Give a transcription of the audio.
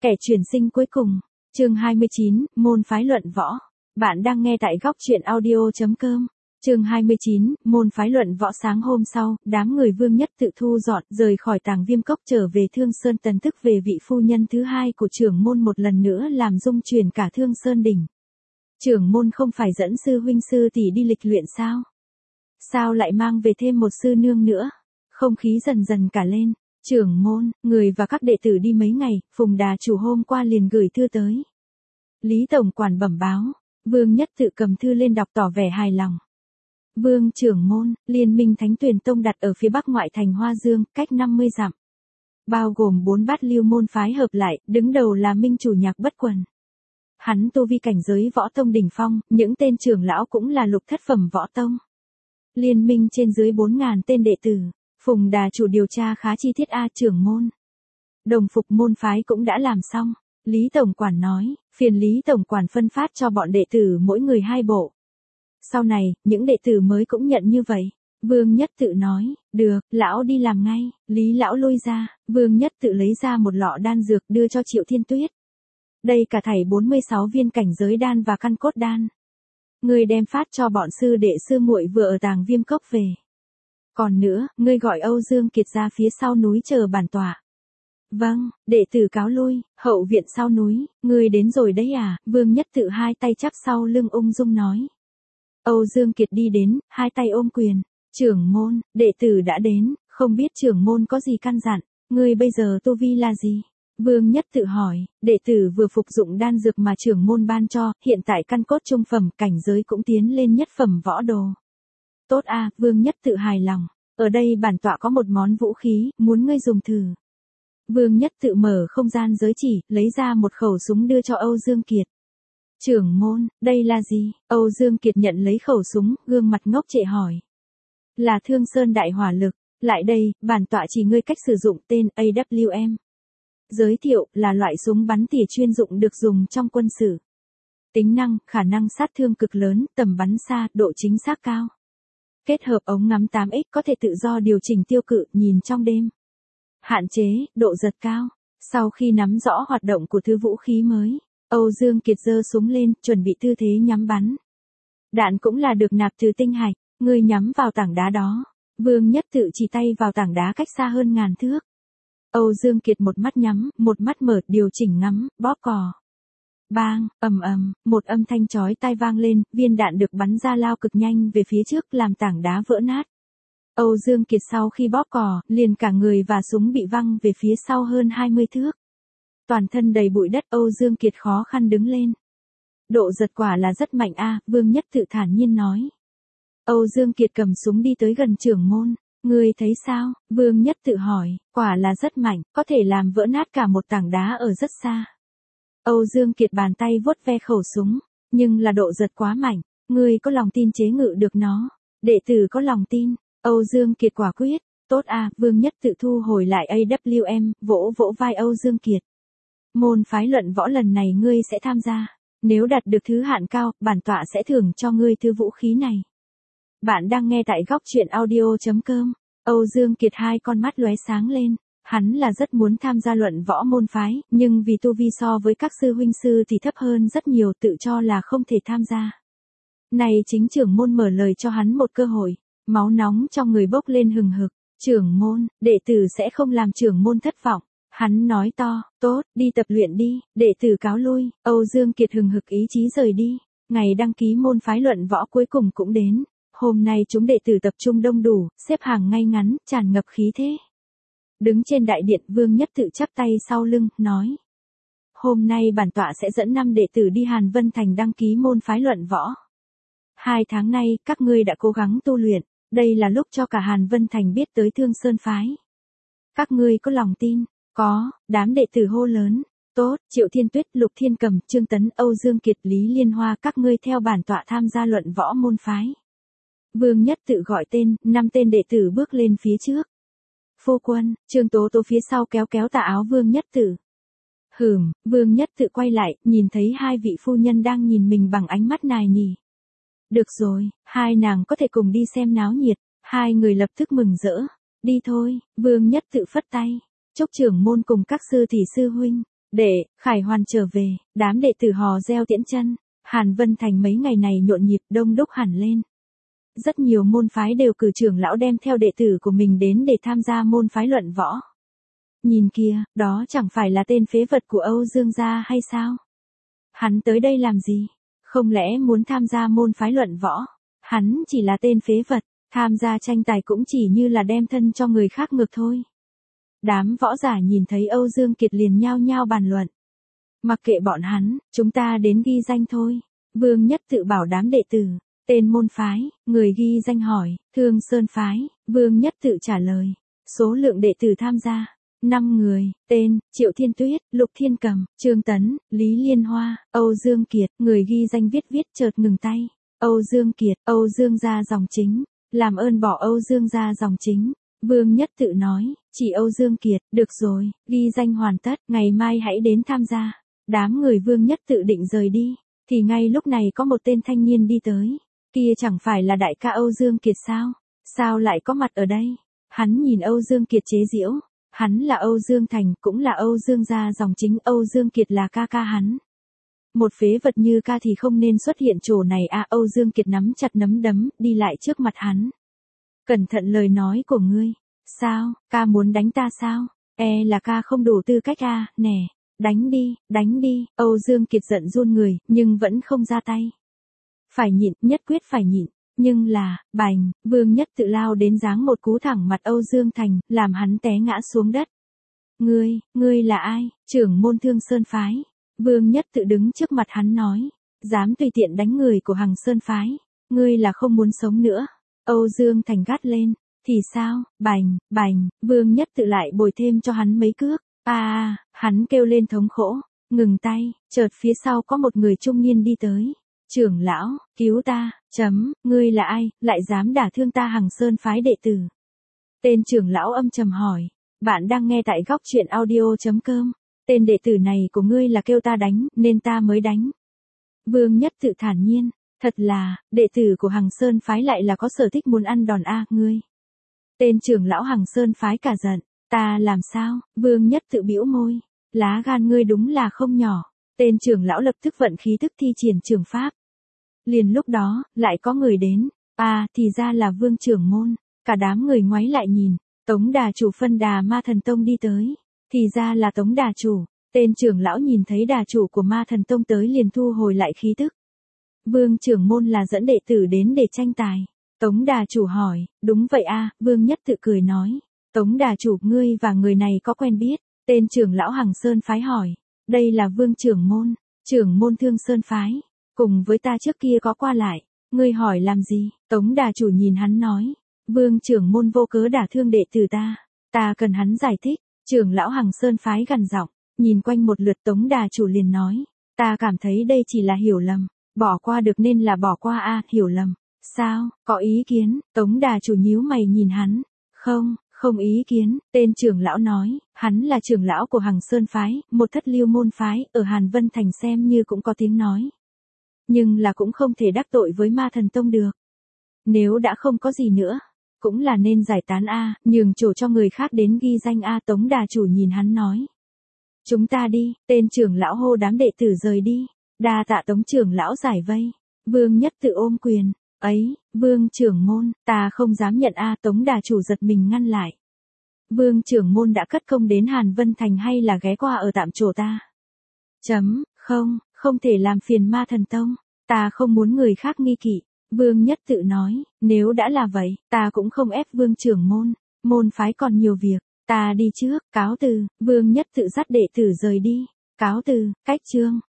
Kẻ chuyển sinh cuối cùng. Chương 29, môn phái luận võ. Bạn đang nghe tại góc truyện audio.com. Chương 29, môn phái luận võ. Sáng hôm sau, đám người Vương Nhất Tự thu dọn, rời khỏi Tàng Viêm Cốc trở về Thương Sơn Tần, tức về vị phu nhân thứ hai của trưởng môn, một lần nữa làm rung chuyển cả Thương Sơn đỉnh. Trưởng môn không phải dẫn sư huynh sư tỷ đi lịch luyện sao? Sao lại mang về thêm một sư nương nữa? Không khí dần dần cả lên. Trưởng môn, người và các đệ tử đi mấy ngày, Phùng Đà chủ hôm qua liền gửi thư tới. Lý tổng quản bẩm báo. Vương Nhất Tự cầm thư lên đọc tỏ vẻ hài lòng. Vương trưởng môn, Liên minh Thánh Tuyền Tông đặt ở phía bắc ngoại thành Hoa Dương, cách 50 dặm. Bao gồm 4 bát lưu môn phái hợp lại, đứng đầu là minh chủ Nhạc Bất Quần. Hắn tu vi cảnh giới võ tông đỉnh phong, những tên trưởng lão cũng là lục thất phẩm võ tông. Liên minh trên dưới 4.000 tên đệ tử. Phùng Đà chủ điều tra khá chi tiết trưởng môn. Đồng phục môn phái cũng đã làm xong. Lý tổng quản nói, phiền Lý tổng quản phân phát cho bọn đệ tử mỗi người 2 bộ. Sau này, những đệ tử mới cũng nhận như vậy. Vương Nhất Tự nói, được, lão đi làm ngay. Lý lão lui ra, Vương Nhất Tự lấy ra một lọ đan dược đưa cho Triệu Thiên Tuyết. Đây cả thảy 46 viên cảnh giới đan và căn cốt đan. Ngươi đem phát cho bọn sư đệ sư muội vừa ở Tàng Viêm Cốc về. Còn nữa, ngươi gọi Âu Dương Kiệt ra phía sau núi chờ bản tọa. Vâng, đệ tử cáo lui. Hậu viện sau núi, ngươi đến rồi đấy à? Vương Nhất Tự hai tay chắp sau lưng ung dung nói. Âu Dương Kiệt đi đến, hai tay ôm quyền. Trưởng môn, đệ tử đã đến, không biết trưởng môn có gì căn dặn, ngươi bây giờ tu vi là gì? Vương Nhất Tự hỏi, đệ tử vừa phục dụng đan dược mà trưởng môn ban cho, hiện tại căn cốt trung phẩm, cảnh giới cũng tiến lên nhất phẩm võ đồ. Tốt a, Vương Nhất Tự hài lòng. Ở đây bản tọa có một món vũ khí, muốn ngươi dùng thử. Vương Nhất Tự mở không gian giới chỉ, lấy ra một khẩu súng đưa cho Âu Dương Kiệt. Trưởng môn, đây là gì? Âu Dương Kiệt nhận lấy khẩu súng, gương mặt ngốc trệ hỏi. Là Thương Sơn đại hỏa lực. Lại đây, bản tọa chỉ ngươi cách sử dụng, tên AWM. Giới thiệu, là loại súng bắn tỉa chuyên dụng được dùng trong quân sự. Tính năng, khả năng sát thương cực lớn, tầm bắn xa, độ chính xác cao. Kết hợp ống ngắm 8x có thể tự do điều chỉnh tiêu cự, nhìn trong đêm. Hạn chế, độ giật cao. Sau khi nắm rõ hoạt động của thứ vũ khí mới, Âu Dương Kiệt giơ súng lên, chuẩn bị tư thế nhắm bắn. Đạn cũng là được nạp từ tinh hạch, ngươi nhắm vào tảng đá đó. Vương Nhất Tự chỉ tay vào tảng đá cách xa hơn 1000 thước. Âu Dương Kiệt một mắt nhắm, một mắt mở, điều chỉnh ngắm, bóp cò. Bang, ầm ầm, một âm thanh chói tai vang lên, viên đạn được bắn ra lao cực nhanh về phía trước, làm tảng đá vỡ nát. Âu Dương Kiệt sau khi bóp cò, liền cả người và súng bị văng về phía sau hơn 20 thước. Toàn thân đầy bụi đất, Âu Dương Kiệt khó khăn đứng lên. Độ giật quả là rất mạnh a, Vương Nhất Tự thản nhiên nói. Âu Dương Kiệt cầm súng đi tới gần trưởng môn. Ngươi thấy sao? Vương Nhất Tự hỏi, quả là rất mạnh, có thể làm vỡ nát cả một tảng đá ở rất xa. Âu Dương Kiệt bàn tay vuốt ve khẩu súng, nhưng là độ giật quá mạnh, ngươi có lòng tin chế ngự được nó? Đệ tử có lòng tin. Âu Dương Kiệt quả quyết. Tốt a, Vương Nhất Tự thu hồi lại AWM, vỗ vỗ vai Âu Dương Kiệt. Môn phái luận võ lần này ngươi sẽ tham gia, nếu đạt được thứ hạng cao, bản tọa sẽ thưởng cho ngươi thứ vũ khí này. Bạn đang nghe tại góc truyện audio.com. Âu Dương Kiệt hai con mắt lóe sáng lên. Hắn là rất muốn tham gia luận võ môn phái, nhưng vì tu vi so với các sư huynh sư thì thấp hơn rất nhiều, tự cho là không thể tham gia. Này chính trưởng môn mở lời cho hắn một cơ hội. Máu nóng trong người bốc lên hừng hực. Trưởng môn, đệ tử sẽ không làm trưởng môn thất vọng. Hắn nói to, tốt, đi tập luyện đi, đệ tử cáo lui. Âu Dương Kiệt hừng hực ý chí rời đi. Ngày đăng ký môn phái luận võ cuối cùng cũng đến. Hôm nay chúng đệ tử tập trung đông đủ, xếp hàng ngay ngắn, tràn ngập khí thế. Đứng trên đại điện, Vương Nhất Tự chắp tay sau lưng, nói. Hôm nay bản tọa sẽ dẫn 5 đệ tử đi Hàn Vân Thành đăng ký môn phái luận võ. 2 tháng nay, các ngươi đã cố gắng tu luyện, đây là lúc cho cả Hàn Vân Thành biết tới Thương Sơn phái. Các ngươi có lòng tin? Có, đám đệ tử hô lớn. Tốt, Triệu Thiên Tuyết, Lục Thiên Cầm, Trương Tấn, Âu Dương Kiệt, Lý Liên Hoa, các ngươi theo bản tọa tham gia luận võ môn phái. Vương Nhất Tự gọi tên, 5 tên đệ tử bước lên phía trước. Phu quân, Trương Tố Tố phía sau kéo kéo tà áo Vương Nhất Tự. Vương Nhất Tự quay lại, nhìn thấy 2 vị phu nhân đang nhìn mình bằng ánh mắt nài nỉ. Được rồi, 2 nàng có thể cùng đi xem náo nhiệt. 2 người lập tức mừng rỡ. Đi thôi, Vương Nhất Tự phất tay. Chúc trưởng môn cùng các sư tỷ sư huynh Đệ, Khải Hoàn trở về, đám đệ tử hò reo tiễn chân. Hàn Vân Thành mấy ngày này nhộn nhịp đông đúc hẳn lên. Rất nhiều môn phái đều cử trưởng lão đem theo đệ tử của mình đến để tham gia môn phái luận võ. Nhìn kìa, đó chẳng phải là tên phế vật của Âu Dương gia hay sao? Hắn tới đây làm gì? Không lẽ muốn tham gia môn phái luận võ? Hắn chỉ là tên phế vật, tham gia tranh tài cũng chỉ như là đem thân cho người khác ngược thôi. Đám võ giả nhìn thấy Âu Dương Kiệt liền nhao nhao bàn luận. Mặc kệ bọn hắn, chúng ta đến ghi danh thôi. Vương Nhất tự bảo đám đệ tử. Tên môn phái, người ghi danh hỏi, Thương Sơn phái, Vương Nhất tự trả lời. Số lượng đệ tử tham gia, 5 người, tên, Triệu Thiên Tuyết, Lục Thiên Cầm, Trương Tấn, Lý Liên Hoa, Âu Dương Kiệt, người ghi danh viết chợt ngừng tay. Âu Dương Kiệt, Âu Dương gia dòng chính, làm ơn bỏ Âu Dương gia dòng chính. Vương Nhất tự nói, chỉ Âu Dương Kiệt, được rồi, ghi danh hoàn tất, ngày mai hãy đến tham gia. Đám người Vương Nhất tự định rời đi, thì ngay lúc này có một tên thanh niên đi tới. Kia chẳng phải là đại ca Âu Dương Kiệt sao? Sao lại có mặt ở đây? Hắn nhìn Âu Dương Kiệt chế giễu. Hắn là Âu Dương Thành, cũng là Âu Dương gia dòng chính, Âu Dương Kiệt là ca ca hắn. Một phế vật như ca thì không nên xuất hiện chỗ này à? Âu Dương Kiệt nắm chặt nắm đấm, đi lại trước mặt hắn. Cẩn thận lời nói của ngươi. Sao, ca muốn đánh ta sao? Là ca không đủ tư cách à, nè. Đánh đi. Âu Dương Kiệt giận run người, nhưng vẫn không ra tay. Phải nhịn, nhất quyết phải nhịn. Nhưng là, bành, Vương Nhất tự lao đến giáng một cú thẳng mặt Âu Dương Thành, làm hắn té ngã xuống đất. Ngươi là ai? Trưởng môn Thương Sơn phái. Vương Nhất tự đứng trước mặt hắn nói. Dám tùy tiện đánh người của Hằng Sơn phái. Ngươi là không muốn sống nữa. Âu Dương Thành gắt lên. Thì sao? Bành, Vương Nhất tự lại bồi thêm cho hắn mấy cước. Hắn kêu lên thống khổ. Ngừng tay, chợt phía sau có một người trung niên đi tới. Trưởng lão, cứu ta, ngươi là ai, lại dám đả thương ta Hằng Sơn phái đệ tử. Tên trưởng lão âm trầm hỏi. Bạn đang nghe tại góc truyện audio.com. Tên đệ tử này của ngươi là kêu ta đánh, nên ta mới đánh. Vương Nhất tự thản nhiên. Thật là, đệ tử của Hằng Sơn phái lại là có sở thích muốn ăn đòn ngươi. Tên trưởng lão Hằng Sơn phái cả giận. Ta làm sao? Vương Nhất tự bĩu môi. Lá gan ngươi đúng là không nhỏ. Tên trưởng lão lập tức vận khí thức thi triển trường pháp. Liền lúc đó, lại có người đến. Thì ra là Vương trưởng môn. Cả đám người ngoái lại nhìn. Tống đà chủ phân đà Ma Thần Tông đi tới. Thì ra là Tống đà chủ. Tên trưởng lão nhìn thấy đà chủ của Ma Thần Tông tới liền thu hồi lại khí tức. Vương trưởng môn là dẫn đệ tử đến để tranh tài. Tống đà chủ hỏi, đúng vậy Vương Nhất tự cười nói. Tống đà chủ, ngươi và người này có quen biết? Tên trưởng lão Hằng Sơn phái hỏi. Đây là Vương trưởng môn Thương Sơn phái. Cùng với ta trước kia có qua lại. Ngươi hỏi làm gì? Tống đà chủ nhìn hắn nói. Vương trưởng môn vô cớ đả thương đệ tử ta. Ta cần hắn giải thích. Trưởng lão Hằng Sơn phái gằn giọng. Nhìn quanh một lượt Tống đà chủ liền nói. Ta cảm thấy đây chỉ là hiểu lầm. Bỏ qua được nên là bỏ qua hiểu lầm. Sao, có ý kiến? Tống đà chủ nhíu mày nhìn hắn. Không ý kiến, tên trưởng lão nói, hắn là trưởng lão của Hằng Sơn phái, một thất lưu môn phái, ở Hàn Vân Thành xem như cũng có tiếng nói. Nhưng là cũng không thể đắc tội với Ma Thần Tông được. Nếu đã không có gì nữa, cũng là nên giải tán nhường chỗ cho người khác đến ghi danh Tống đà chủ nhìn hắn nói. Chúng ta đi, tên trưởng lão hô đám đệ tử rời đi. Đa tạ Tống trưởng lão giải vây. Vương Nhất tự ôm quyền. Ấy, Vương trưởng môn, ta không dám nhận Tống đà chủ giật mình ngăn lại. Vương trưởng môn đã cất công đến Hàn Vân Thành hay là ghé qua ở tạm chỗ ta? Không thể làm phiền Ma Thần Tông. Ta không muốn người khác nghi kỵ. Vương Nhất tự nói, nếu đã là vậy, ta cũng không ép Vương trưởng môn. Môn phái còn nhiều việc, ta đi trước, cáo từ. Vương Nhất tự dắt đệ tử rời đi. Cáo từ, cách chương.